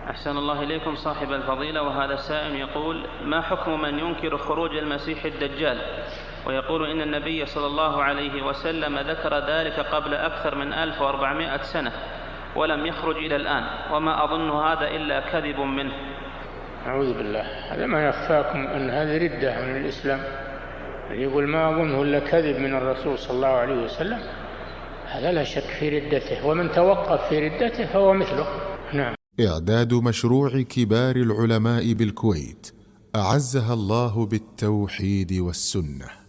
أحسن الله إليكم صاحب الفضيلة. وهذا السائل يقول: ما حكم من ينكر خروج المسيح الدجال ويقول إن النبي صلى الله عليه وسلم ذكر ذلك قبل أكثر من 1400 سنة ولم يخرج إلى الآن، وما أظن هذا إلا كذب منه؟ أعوذ بالله، هذا ما يخفاكم أن هذه ردة عن الإسلام. يقول ما أظنه إلا كذب من الرسول صلى الله عليه وسلم، هذا لا شك في ردته، ومن توقف في ردته فهو مثله. نعم. إعداد مشروع كبار العلماء بالكويت أعزها الله بالتوحيد والسنة.